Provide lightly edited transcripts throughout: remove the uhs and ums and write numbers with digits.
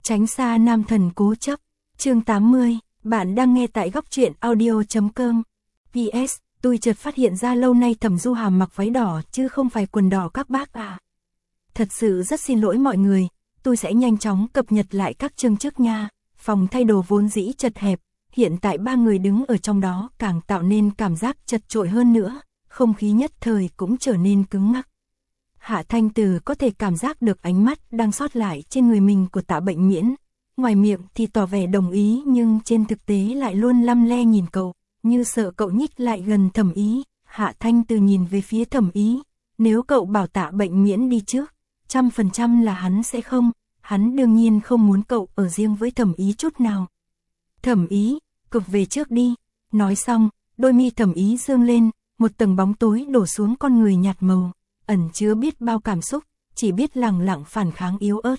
Tránh xa nam thần cố chấp. Chương 80, bạn đang nghe tại góc truyện audio.com. PS, tôi chợt phát hiện ra lâu nay Thẩm Du Hàm mặc váy đỏ chứ không phải quần đỏ các bác à. Thật sự rất xin lỗi mọi người, tôi sẽ nhanh chóng cập nhật lại các chương trước nha. Phòng thay đồ vốn dĩ chật hẹp, hiện tại 3 người đứng ở trong đó càng tạo nên cảm giác chật chội hơn nữa, không khí nhất thời cũng trở nên cứng ngắc. Hạ Thanh Từ có thể cảm giác được ánh mắt đang sót lại trên người mình của Tạ Bệnh Miễn. Ngoài miệng thì tỏ vẻ đồng ý nhưng trên thực tế lại luôn lăm le nhìn cậu, như sợ cậu nhích lại gần Thẩm Ý. Hạ Thanh Từ nhìn về phía Thẩm Ý, nếu cậu bảo Tạ Bệnh Miễn đi trước, 100% là hắn sẽ không, hắn đương nhiên không muốn cậu ở riêng với Thẩm Ý chút nào. Thẩm Ý, cực về trước đi. Nói xong, đôi mi Thẩm Ý dương lên, một tầng bóng tối đổ xuống con người nhạt màu, ẩn chứa biết bao cảm xúc, chỉ biết lẳng lặng phản kháng yếu ớt.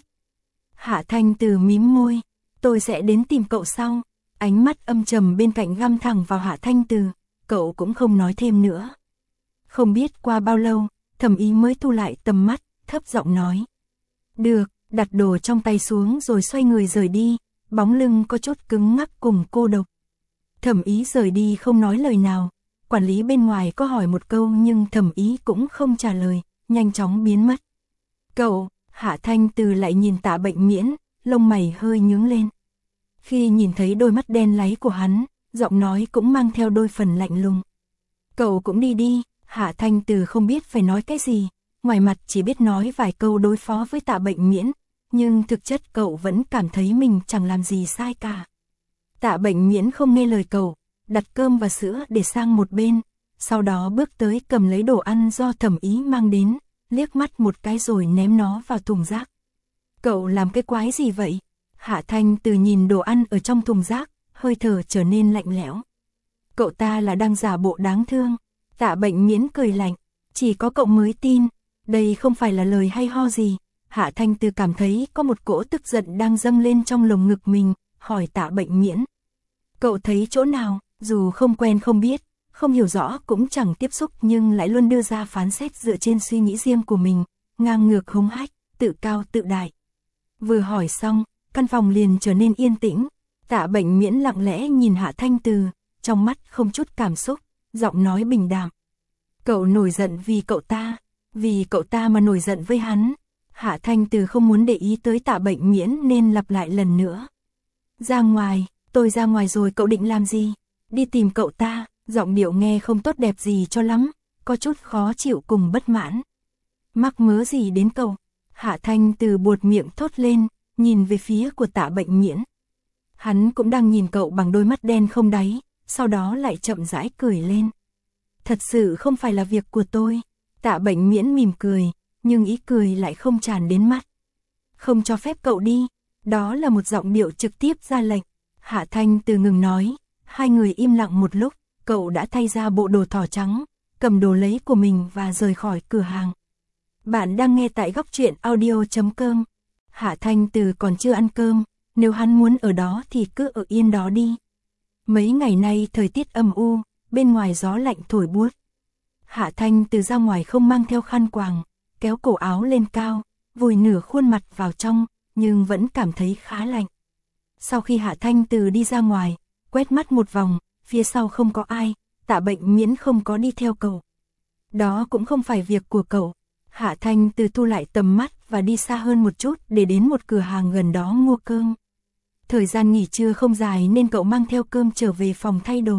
Hạ Thanh Từ mím môi, tôi sẽ đến tìm cậu sau. Ánh mắt âm trầm bên cạnh găm thẳng vào Hạ Thanh Từ, cậu cũng không nói thêm nữa. Không biết qua bao lâu, Thẩm Ý mới thu lại tầm mắt, thấp giọng nói. Được, đặt đồ trong tay xuống rồi xoay người rời đi, bóng lưng có chút cứng ngắc cùng cô độc. Thẩm Ý rời đi không nói lời nào, quản lý bên ngoài có hỏi một câu nhưng Thẩm Ý cũng không trả lời, nhanh chóng biến mất. Cậu, Hạ Thanh Từ lại nhìn Tạ Bệnh Miễn, lông mày hơi nhướng lên. Khi nhìn thấy đôi mắt đen láy của hắn, giọng nói cũng mang theo đôi phần lạnh lùng. Cậu cũng đi đi. Hạ Thanh Từ không biết phải nói cái gì, ngoài mặt chỉ biết nói vài câu đối phó với Tạ Bệnh Miễn, nhưng thực chất cậu vẫn cảm thấy mình chẳng làm gì sai cả. Tạ Bệnh Miễn không nghe lời cậu, đặt cơm và sữa để sang một bên, sau đó bước tới cầm lấy đồ ăn do Thẩm Ý mang đến, liếc mắt một cái rồi ném nó vào thùng rác. Cậu làm cái quái gì vậy? Hạ Thanh Từ nhìn đồ ăn ở trong thùng rác, hơi thở trở nên lạnh lẽo. Cậu ta là đang giả bộ đáng thương. Tạ Bệnh Miễn cười lạnh, chỉ có cậu mới tin, đây không phải là lời hay ho gì. Hạ Thanh Từ cảm thấy có một cỗ tức giận đang dâng lên trong lồng ngực mình, hỏi Tạ Bệnh Miễn. Cậu thấy chỗ nào, dù không quen không biết, không hiểu rõ cũng chẳng tiếp xúc nhưng lại luôn đưa ra phán xét dựa trên suy nghĩ riêng của mình, ngang ngược hống hách, tự cao tự đại. Vừa hỏi xong, căn phòng liền trở nên yên tĩnh, Tạ Bệnh Miễn lặng lẽ nhìn Hạ Thanh Từ, trong mắt không chút cảm xúc, giọng nói bình đạm. Cậu nổi giận vì cậu ta mà nổi giận với hắn. Hạ Thanh Từ không muốn để ý tới Tạ Bệnh Miễn nên lặp lại lần nữa. Ra ngoài, tôi ra ngoài rồi cậu định làm gì? Đi tìm cậu ta, giọng điệu nghe không tốt đẹp gì cho lắm, có chút khó chịu cùng bất mãn. Mắc mớ gì đến cậu? Hạ Thanh Từ buột miệng thốt lên, nhìn về phía của Tạ Bệnh Miễn. Hắn cũng đang nhìn cậu bằng đôi mắt đen không đáy, sau đó lại chậm rãi cười lên. Thật sự không phải là việc của tôi. Tạ Bệnh Miễn mỉm cười, nhưng ý cười lại không tràn đến mắt. Không cho phép cậu đi. Đó là một giọng điệu trực tiếp ra lệnh. Hạ Thanh Từ ngừng nói, hai người im lặng một lúc, cậu đã thay ra bộ đồ thỏ trắng, cầm đồ lấy của mình và rời khỏi cửa hàng. Bạn đang nghe tại góc truyện audio.com. Hạ Thanh Từ còn chưa ăn cơm, nếu hắn muốn ở đó thì cứ ở yên đó đi. Mấy ngày nay thời tiết âm u, bên ngoài gió lạnh thổi buốt. Hạ Thanh Từ ra ngoài không mang theo khăn quàng, kéo cổ áo lên cao, vùi nửa khuôn mặt vào trong, nhưng vẫn cảm thấy khá lạnh. Sau khi Hạ Thanh Từ đi ra ngoài, quét mắt một vòng, phía sau không có ai, Tạ Bệnh Miễn không có đi theo cậu. Đó cũng không phải việc của cậu. Hạ Thanh Từ thu lại tầm mắt và đi xa hơn một chút để đến một cửa hàng gần đó mua cơm. Thời gian nghỉ trưa không dài nên cậu mang theo cơm trở về phòng thay đồ.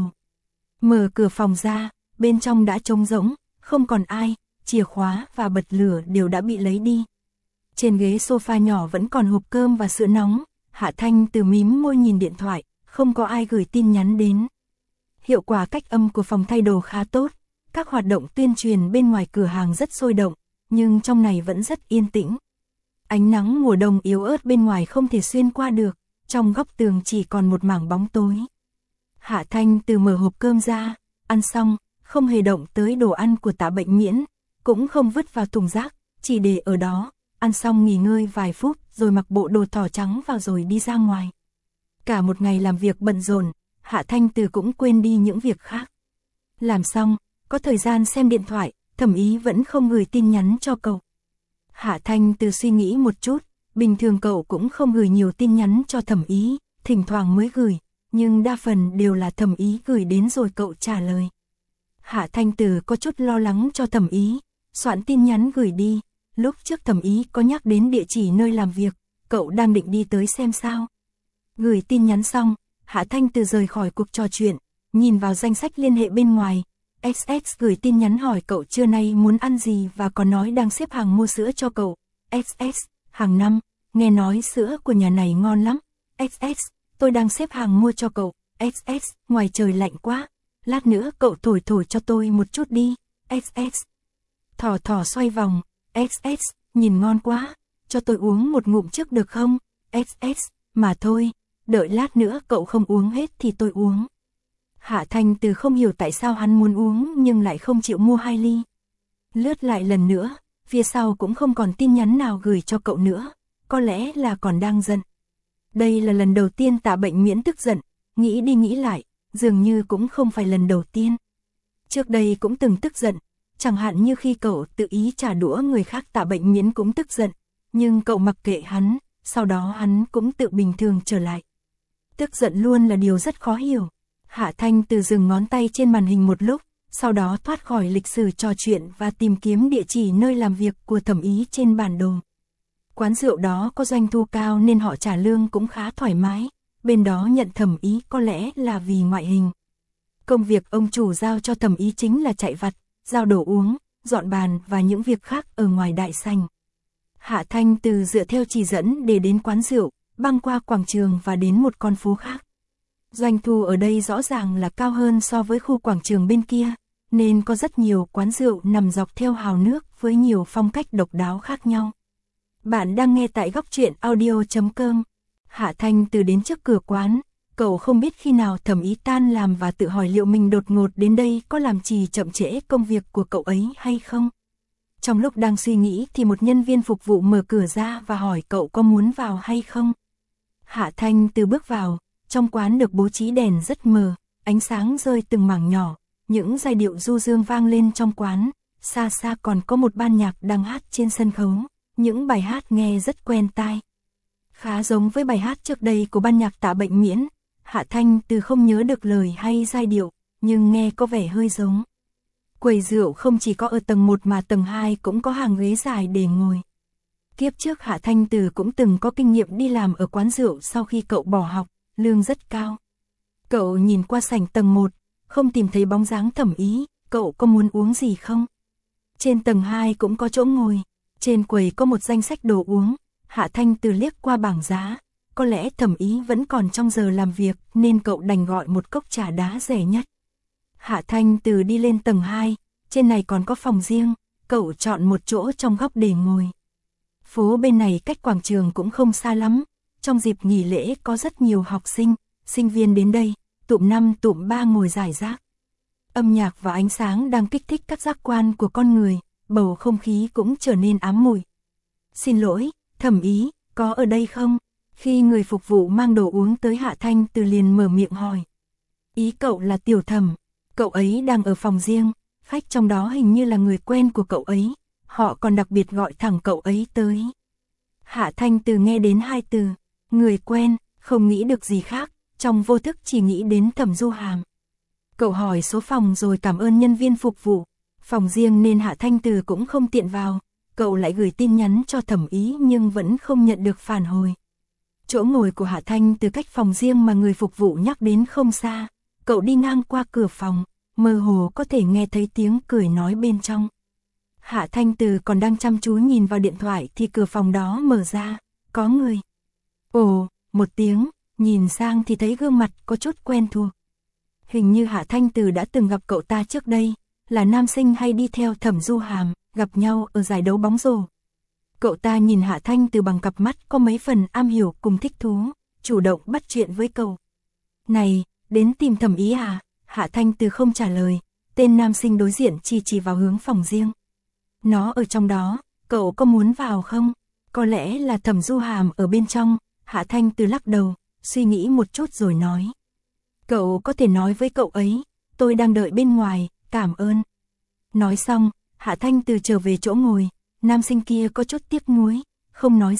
Mở cửa phòng ra, bên trong đã trống rỗng, không còn ai, chìa khóa và bật lửa đều đã bị lấy đi. Trên ghế sofa nhỏ vẫn còn hộp cơm và sữa nóng. Hạ Thanh Từ mím môi nhìn điện thoại, không có ai gửi tin nhắn đến. Hiệu quả cách âm của phòng thay đồ khá tốt, các hoạt động tuyên truyền bên ngoài cửa hàng rất sôi động, nhưng trong này vẫn rất yên tĩnh. Ánh nắng mùa đông yếu ớt bên ngoài không thể xuyên qua được, trong góc tường chỉ còn một mảng bóng tối. Hạ Thanh Từ mở hộp cơm ra, ăn xong, không hề động tới đồ ăn của Tạ Bệnh Miễn, cũng không vứt vào thùng rác, chỉ để ở đó, ăn xong nghỉ ngơi vài phút rồi mặc bộ đồ thỏ trắng vào rồi đi ra ngoài. Cả một ngày làm việc bận rộn, Hạ Thanh Từ cũng quên đi những việc khác. Làm xong, có thời gian xem điện thoại, Thẩm Ý vẫn không gửi tin nhắn cho cậu. Hạ Thanh Từ suy nghĩ một chút, Bình thường cậu cũng không gửi nhiều tin nhắn cho Thẩm Ý, thỉnh thoảng mới gửi, nhưng đa phần đều là Thẩm Ý gửi đến rồi cậu trả lời. Hạ Thanh Từ có chút lo lắng cho Thẩm Ý, soạn tin nhắn gửi đi, lúc trước Thẩm Ý có nhắc đến địa chỉ nơi làm việc, cậu đang định đi tới xem sao. Gửi tin nhắn xong, Hạ Thanh Từ rời khỏi cuộc trò chuyện, nhìn vào danh sách liên hệ bên ngoài. XX gửi tin nhắn hỏi cậu trưa nay muốn ăn gì và còn nói đang xếp hàng mua sữa cho cậu. XX, hàng năm, nghe nói sữa của nhà này ngon lắm. XX, tôi đang xếp hàng mua cho cậu. XX, ngoài trời lạnh quá, lát nữa cậu thổi cho tôi một chút đi. XX, thỏ xoay vòng. XX, nhìn ngon quá, cho tôi uống một ngụm trước được không? XX, mà thôi, đợi lát nữa cậu không uống hết thì tôi uống. Hạ Thanh Từ không hiểu tại sao hắn muốn uống nhưng lại không chịu mua 2 ly. Lướt lại lần nữa, phía sau cũng không còn tin nhắn nào gửi cho cậu nữa, có lẽ là còn đang giận. Đây là lần đầu tiên Tạ Bệnh Miễn tức giận, nghĩ đi nghĩ lại, dường như cũng không phải lần đầu tiên. Trước đây cũng từng tức giận, chẳng hạn như khi cậu tự ý trả đũa người khác Tạ Bệnh Miễn cũng tức giận, nhưng cậu mặc kệ hắn, sau đó hắn cũng tự bình thường trở lại. Tức giận luôn là điều rất khó hiểu. Hạ Thanh Từ dừng ngón tay trên màn hình một lúc, sau đó thoát khỏi lịch sử trò chuyện và tìm kiếm địa chỉ nơi làm việc của Thẩm Ý trên bản đồ. Quán rượu đó có doanh thu cao nên họ trả lương cũng khá thoải mái, bên đó nhận Thẩm Ý có lẽ là vì ngoại hình. Công việc ông chủ giao cho Thẩm Ý chính là chạy vặt, giao đồ uống, dọn bàn và những việc khác ở ngoài đại sảnh. Hạ Thanh Từ dựa theo chỉ dẫn để đến quán rượu, băng qua quảng trường và đến một con phố khác. Doanh thu ở đây rõ ràng là cao hơn so với khu quảng trường bên kia, nên có rất nhiều quán rượu nằm dọc theo hào nước với nhiều phong cách độc đáo khác nhau. Bạn đang nghe tại góc truyện audio.com. Hạ Thanh Từ đến trước cửa quán, cậu không biết khi nào Thẩm Ý tan làm và tự hỏi liệu mình đột ngột đến đây có làm trì chậm trễ công việc của cậu ấy hay không. Trong lúc đang suy nghĩ thì một nhân viên phục vụ mở cửa ra và hỏi cậu có muốn vào hay không. Hạ Thanh Từ bước vào. Trong quán được bố trí đèn rất mờ, ánh sáng rơi từng mảng nhỏ, những giai điệu du dương vang lên trong quán, xa xa còn có một ban nhạc đang hát trên sân khấu, những bài hát nghe rất quen tai. Khá giống với bài hát trước đây của ban nhạc Tạ Bệnh Miễn, Hạ Thanh Từ không nhớ được lời hay giai điệu, nhưng nghe có vẻ hơi giống. Quầy rượu không chỉ có ở tầng 1 mà tầng 2 cũng có hàng ghế dài để ngồi. Kiếp trước Hạ Thanh Từ cũng từng có kinh nghiệm đi làm ở quán rượu sau khi cậu bỏ học. Lương rất cao. Cậu nhìn qua sảnh tầng 1, không tìm thấy bóng dáng Thẩm Ý, cậu có muốn uống gì không? Trên tầng 2 cũng có chỗ ngồi, trên quầy có một danh sách đồ uống, Hạ Thanh Từ liếc qua bảng giá, có lẽ Thẩm Ý vẫn còn trong giờ làm việc nên cậu đành gọi một cốc trà đá rẻ nhất. Hạ Thanh Từ đi lên tầng 2, trên này còn có phòng riêng, cậu chọn một chỗ trong góc để ngồi. Phố bên này cách quảng trường cũng không xa lắm. Trong dịp nghỉ lễ có rất nhiều học sinh, sinh viên đến đây, tụm 5 tụm 3 ngồi rải rác. Âm nhạc và ánh sáng đang kích thích các giác quan của con người, bầu không khí cũng trở nên ám mùi. Xin lỗi, Thẩm Ý, có ở đây không? Khi người phục vụ mang đồ uống tới Hạ Thanh Từ liền mở miệng hỏi. Ý cậu là Tiểu Thẩm, cậu ấy đang ở phòng riêng, khách trong đó hình như là người quen của cậu ấy, họ còn đặc biệt gọi thẳng cậu ấy tới. Hạ Thanh Từ nghe đến 2 từ. Người quen, không nghĩ được gì khác, trong vô thức chỉ nghĩ đến Thẩm Du Hàm. Cậu hỏi số phòng rồi cảm ơn nhân viên phục vụ, phòng riêng nên Hạ Thanh Từ cũng không tiện vào, cậu lại gửi tin nhắn cho Thẩm Ý nhưng vẫn không nhận được phản hồi. Chỗ ngồi của Hạ Thanh Từ cách phòng riêng mà người phục vụ nhắc đến không xa, cậu đi ngang qua cửa phòng, mơ hồ có thể nghe thấy tiếng cười nói bên trong. Hạ Thanh Từ còn đang chăm chú nhìn vào điện thoại thì cửa phòng đó mở ra, có người. Ồ, một tiếng, nhìn sang thì thấy gương mặt có chút quen thuộc. Hình như Hạ Thanh Từ đã từng gặp cậu ta trước đây, là nam sinh hay đi theo Thẩm Du Hàm, gặp nhau ở giải đấu bóng rổ. Cậu ta nhìn Hạ Thanh Từ bằng cặp mắt có mấy phần am hiểu cùng thích thú, chủ động bắt chuyện với cậu. Này, đến tìm Thẩm Ý à? Hạ Thanh Từ không trả lời, tên nam sinh đối diện chỉ vào hướng phòng riêng. Nó ở trong đó, cậu có muốn vào không? Có lẽ là Thẩm Du Hàm ở bên trong. Hạ Thanh Từ lắc đầu, suy nghĩ một chút rồi nói. Cậu có thể nói với cậu ấy, tôi đang đợi bên ngoài, cảm ơn. Nói xong, Hạ Thanh Từ trở về chỗ ngồi, nam sinh kia có chút tiếc nuối, không nói gì,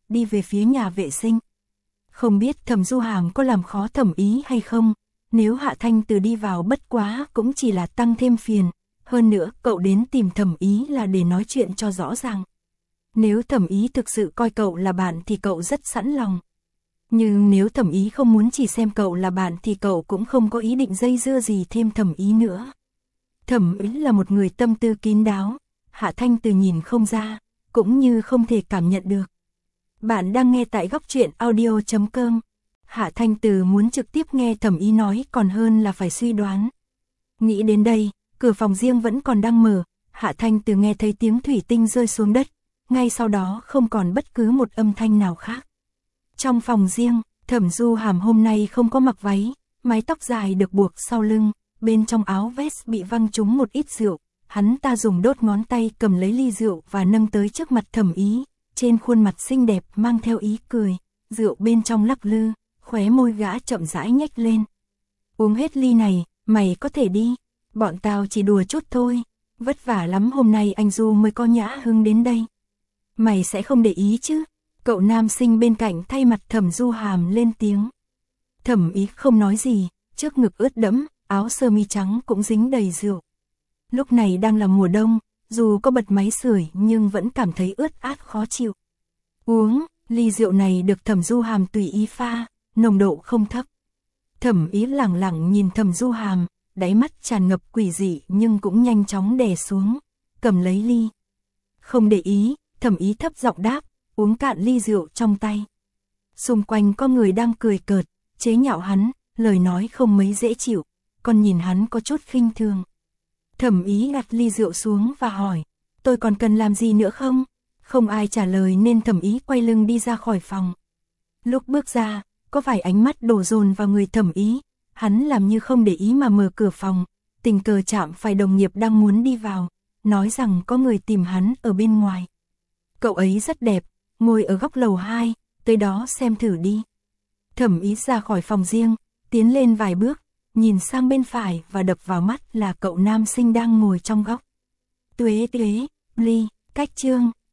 đi về phía nhà vệ sinh. Không biết Thẩm Du Hàm có làm khó Thẩm Ý hay không, nếu Hạ Thanh Từ đi vào bất quá cũng chỉ là tăng thêm phiền, hơn nữa cậu đến tìm Thẩm Ý là để nói chuyện cho rõ ràng. Nếu Thẩm Ý thực sự coi cậu là bạn thì cậu rất sẵn lòng. Nhưng nếu Thẩm Ý không muốn chỉ xem cậu là bạn thì cậu cũng không có ý định dây dưa gì thêm Thẩm Ý nữa. Thẩm Ý là một người tâm tư kín đáo, Hạ Thanh Từ nhìn không ra, cũng như không thể cảm nhận được. Bạn đang nghe tại góc truyện audio.com. Hạ Thanh Từ muốn trực tiếp nghe Thẩm Ý nói còn hơn là phải suy đoán. Nghĩ đến đây, cửa phòng riêng vẫn còn đang mở, Hạ Thanh Từ nghe thấy tiếng thủy tinh rơi xuống đất, ngay sau đó không còn bất cứ một âm thanh nào khác. Trong phòng riêng, Thẩm Du Hàm hôm nay không có mặc váy, mái tóc dài được buộc sau lưng, bên trong áo vest bị văng trúng một ít rượu, hắn ta dùng đốt ngón tay cầm lấy ly rượu và nâng tới trước mặt Thẩm Ý, trên khuôn mặt xinh đẹp mang theo ý cười, rượu bên trong lắc lư, khóe môi gã chậm rãi nhếch lên. Uống hết ly này, mày có thể đi, bọn tao chỉ đùa chút thôi, vất vả lắm hôm nay anh Du mới có nhã hứng đến đây. Mày sẽ không để ý chứ? Cậu nam sinh bên cạnh thay mặt Thẩm Du Hàm lên tiếng. Thẩm Ý không nói gì, trước ngực ướt đẫm, áo sơ mi trắng cũng dính đầy rượu. Lúc này đang là mùa đông, dù có bật máy sưởi nhưng vẫn cảm thấy ướt át khó chịu. Uống, ly rượu này được Thẩm Du Hàm tùy ý pha, nồng độ không thấp. Thẩm Ý lẳng lặng nhìn Thẩm Du Hàm, đáy mắt tràn ngập quỷ dị nhưng cũng nhanh chóng đè xuống, cầm lấy ly. Không để ý, Thẩm Ý thấp giọng đáp, uống cạn ly rượu trong tay. Xung quanh có người đang cười cợt, chế nhạo hắn, lời nói không mấy dễ chịu, còn nhìn hắn có chút khinh thường. Thẩm Ý đặt ly rượu xuống và hỏi, tôi còn cần làm gì nữa không? Không ai trả lời nên Thẩm Ý quay lưng đi ra khỏi phòng. Lúc bước ra, có vài ánh mắt đổ dồn vào người Thẩm Ý, hắn làm như không để ý mà mở cửa phòng, tình cờ chạm phải đồng nghiệp đang muốn đi vào, nói rằng có người tìm hắn ở bên ngoài. Cậu ấy rất đẹp, ngồi ở góc lầu 2, tới đó xem thử đi. Thẩm Ý ra khỏi phòng riêng, tiến lên vài bước, nhìn sang bên phải và đập vào mắt là cậu nam sinh đang ngồi trong góc. Tuế, ly, cách chương,